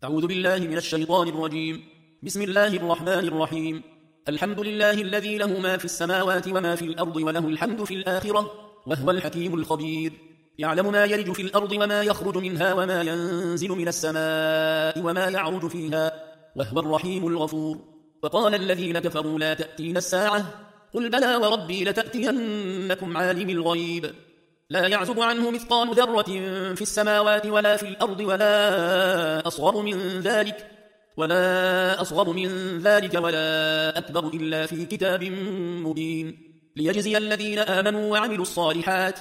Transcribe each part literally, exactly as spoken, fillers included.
أعوذ بالله من الشيطان الرجيم. بسم الله الرحمن الرحيم. الحمد لله الذي له ما في السماوات وما في الأرض وله الحمد في الآخرة وهو الحكيم الخبير. يعلم ما يلج في الأرض وما يخرج منها وما ينزل من السماء وما يعرج فيها وهو الرحيم الغفور. وقال الذين كفروا لا تأتين الساعة قل بلى وربي لتأتينكم عالم الغيب لا يعزب عنه مثقال ذرة في السماوات ولا في الأرض ولا أصغر من ذلك ولا أصغر من ذلك ولا أكبر إلا في كتاب مبين ليجزي الذين آمنوا وعملوا الصالحات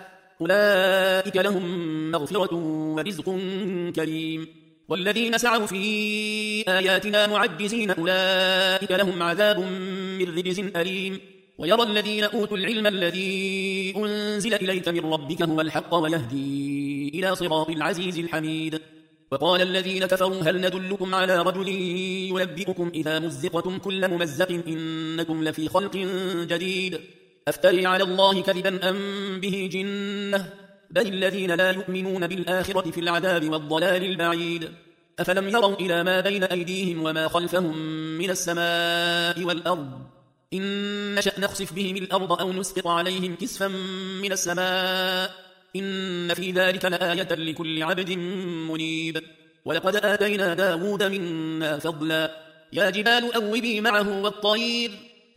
أولئك لهم مغفرة ورزق كريم. والذين سعوا في آياتنا معجزين أولئك لهم عذاب من رجز أليم. ويرى الذين أوتوا العلم الذي أنزل إليك من ربك هو الحق ويهدي إلى صراط العزيز الحميد. وقال الذين كفروا هل ندلكم على رجل ينبئكم إذا مزقتم كل ممزق إنكم لفي خلق جديد أفتري على الله كذبا أم به جنة بل الذين لا يؤمنون بالآخرة في العذاب والضلال البعيد. أفلم يروا إلى ما بين أيديهم وما خلفهم من السماء والأرض إن نشأ نخسف بهم الأرض أو نسقط عليهم كسفا من السماء إن في ذلك لآية لكل عبد منيب. ولقد آتينا داود منا فضلا يا جبال أوبي معه والطير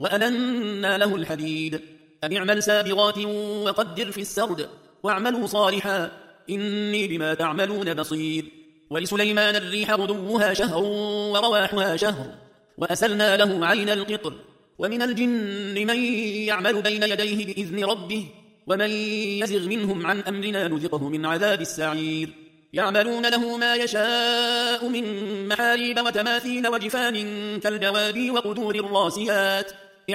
وألنا له الحديد أن اعمل سابغات وقدر في السرد واعملوا صالحا إني بما تعملون بصير. ولسليمان الريح غدوها شهر ورواحها شهر وأسلنا له عين القطر ومن الجن من يعمل بين يديه بإذن ربه ومن يزغ منهم عن أمرنا نذقه من عذاب السعير. يعملون له ما يشاء من محاريب وتماثيل وجفان كالجواب وقدور الراسيات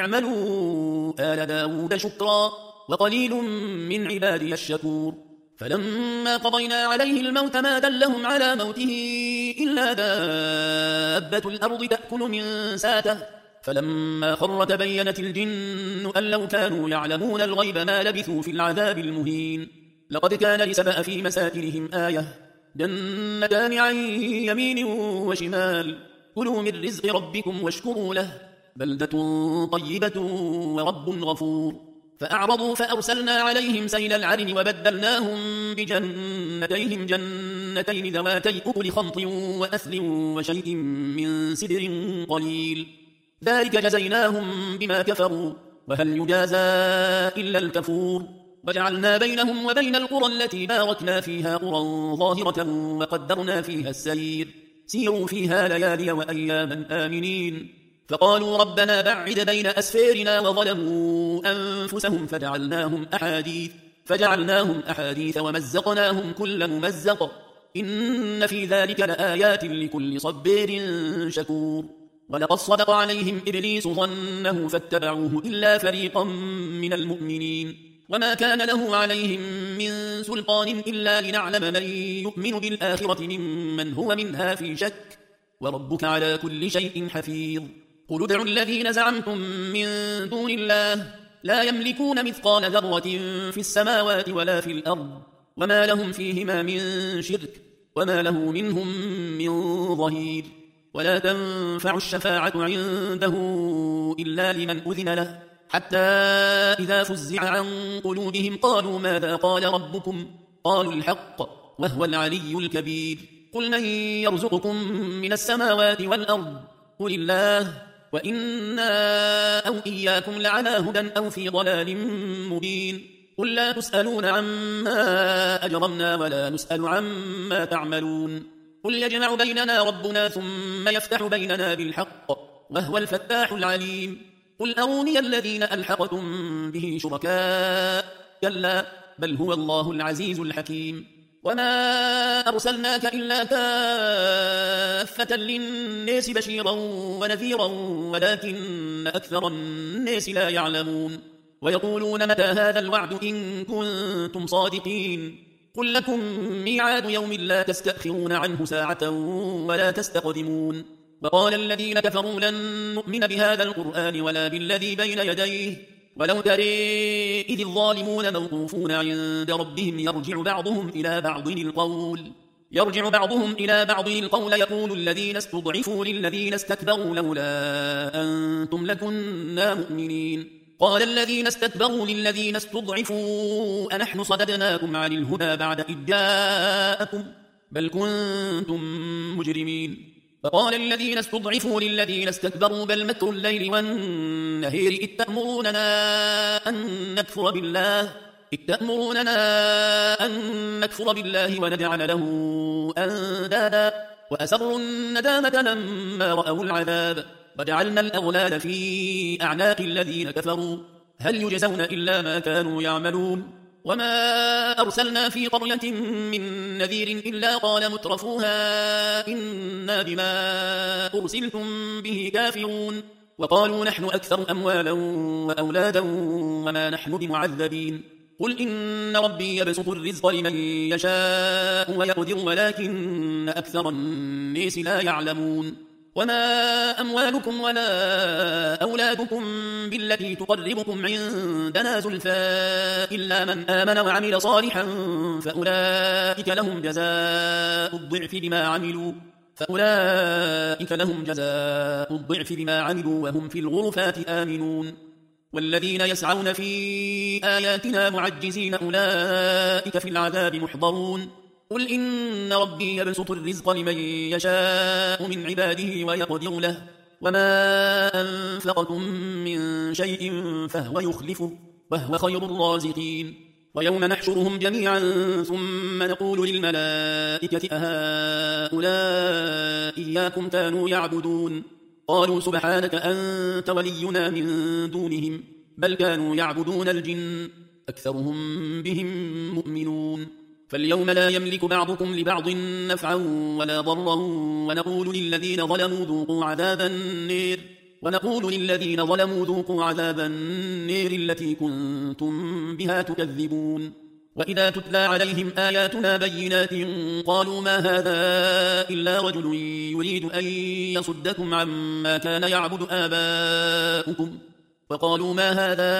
اعملوا آل داود شكرا وقليل من عبادي الشكور. فلما قضينا عليه الموت ما دلهم على موته إلا دابة الأرض تأكل من ساته فلما خر تبينت الجن أن لو كانوا يعلمون الغيب ما لبثوا في العذاب المهين. لقد كان لسبأ في مساكنهم آية جنتان عن يمين وشمال كلوا من رزق ربكم واشكروا له بلدة طيبة ورب غفور. فأعرضوا فأرسلنا عليهم سيل العرم وبدلناهم بجنتيهم جنتين ذواتي أكل خمط وأثل وشيء من سدر قليل ذلك جزيناهم بما كفروا وهل يجازى إلا الكفور. وجعلنا بينهم وبين القرى التي باركنا فيها قرى ظاهرة وقدرنا فيها السير سيروا فيها ليالي وأياما آمنين. فقالوا ربنا بعد بين أسفارنا وظلموا أنفسهم فجعلناهم أحاديث فجعلناهم أحاديث ومزقناهم كل ممزق إن في ذلك لآيات لكل صبير شكور. ولقد صدق عليهم إبليس ظنه فاتبعوه إلا فريقا من المؤمنين وما كان له عليهم من سلطان إلا لنعلم من يؤمن بالآخرة ممن هو منها في شك وربك على كل شيء حفيظ. قل ادعوا الذين زعمتم من دون الله لا يملكون مثقال ذرة في السماوات ولا في الأرض وما لهم فيهما من شرك وما له منهم من ظهير. ولا تنفع الشفاعة عنده إلا لمن أذن له حتى إذا فزع عن قلوبهم قالوا ماذا قال ربكم قالوا الحق وهو العلي الكبير. قل من يرزقكم من السماوات والأرض قل الله وإنا أو إياكم لعلى هدى أو في ضلال مبين. قل لا تسألون عما أجرمنا ولا نسأل عما تعملون. قل يجمع بيننا ربنا ثم يفتح بيننا بالحق وهو الفتاح العليم. قل أروني الذين ألحقتم به شركاء كلا بل هو الله العزيز الحكيم. وما أرسلناك إلا كافة للناس بشيرا ونذيرا ولكن أكثر الناس لا يعلمون. ويقولون متى هذا الوعد إن كنتم صادقين قل لكم ميعاد يوم لا تستأخرون عنه ساعة ولا تستقدمون. وقال الذين كفروا لن نؤمن بهذا القرآن ولا بالذي بين يديه ولو ترى إذ الظالمون موقوفون عند ربهم يرجع بعضهم إلى بعض القول يرجع بعضهم إلى بعض القول يقول الذين استضعفوا للذين استكبروا لولا أنتم لكنا مؤمنين قال الذين استكبروا للذين استضعفوا أنحن صددناكم عن الهدى بعد إذ جاءكم بل كنتم مجرمين فقال الذين استضعفوا للذين استكبروا بل مكر الليل والنهار إذ تأمروننا أن نكفر بالله إذ تأمروننا أن نكفر بالله ونجعل له أندادا وأسروا الندامة لما رأوا العذاب وجعلنا الأغلال في أعناق الذين كفروا هل يجزون إلا ما كانوا يعملون وما أرسلنا في قرية من نذير إلا قال مترفوها إنا بما أرسلتم به كافرون وقالوا نحن أكثر أموالا وأولادا وما نحن بمعذبين قل إن ربي يبسط الرزق لمن يشاء ويقدر ولكن أكثر الناس لا يعلمون وما أموالكم ولا أولادكم بالتي تقربكم عندنا زلفى إلا من آمن وعمل صالحا فأولئك لهم جزاء الضعف بما عملوا فأولئك لهم جزاء الضعف بما عملوا وهم في الغرفات آمنون والذين يسعون في آياتنا معجزين أولئك في العذاب محضرون قل إن ربي يبسط الرزق لمن يشاء من عباده ويقدر له وما أنفقتم من شيء فهو يخلفه وهو خير الرازقين ويوم نحشرهم جميعا ثم نقول للملائكة أهؤلاء إياكم كانوا يعبدون قالوا سبحانك أنت ولينا من دونهم بل كانوا يعبدون الجن أكثرهم بهم مؤمنون فاليوم لا يملك بعضكم لبعض نفعا ولا ضرا ونقول للذين ظلموا ذوقوا عذاب النير ونقول للذين ظلموا ذوقوا عذاب النير التي كنتم بها تكذبون وإذا تتلى عليهم آياتنا بينات قالوا ما هذا إلا رجل يريد أن يصدكم عما كان يعبد آباؤكم وقالوا ما هذا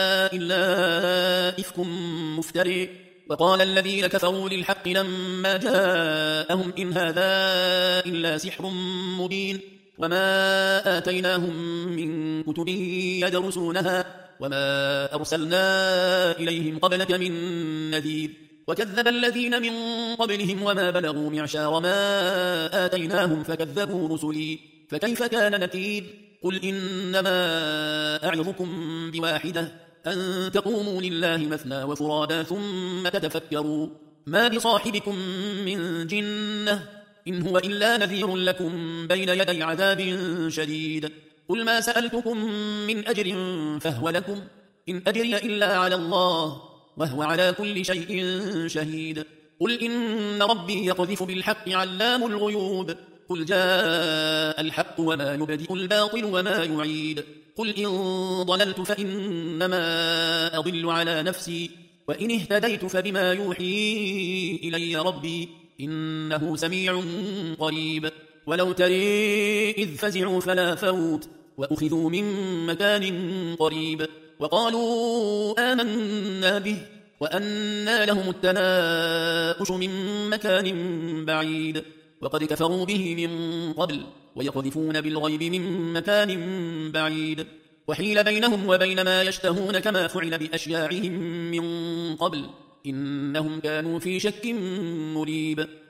إلا إفك مفتري وقال الذين كفروا للحق لما جاءهم إن هذا إلا سحر مبين وما آتيناهم من كتب يدرسونها وما أرسلنا إليهم قبلك من نذير وكذب الذين من قبلهم وما بلغوا معشار ما آتيناهم فكذبوا رسلي فكيف كان نكير قل إنما أعظكم بواحدة أن تقوموا لله مثنى وفرادا ثم تتفكروا ما بصاحبكم من جنة إن هو إلا نذير لكم بين يدي عذاب شديد قل ما سألتكم من أجر فهو لكم إن أجري إلا على الله وهو على كل شيء شهيد قل إن ربي يقذف بالحق علام الغيوب قل جاء الحق وما يبدئ الباطل وما يعيد قل إن ضللت فإنما أضل على نفسي وإن اهتديت فبما يوحي إلي ربي إنه سميع قريب ولو تري إذ فزعوا فلا فوت وأخذوا من مكان قريب وقالوا آمنا به وأنى لهم التناؤش من مكان بعيد وقد كفروا به من قبل ويقذفون بالغيب من مكان بعيد وحيل بينهم وبين ما يشتهون كما فعل بأشياعهم من قبل إنهم كانوا في شك مريب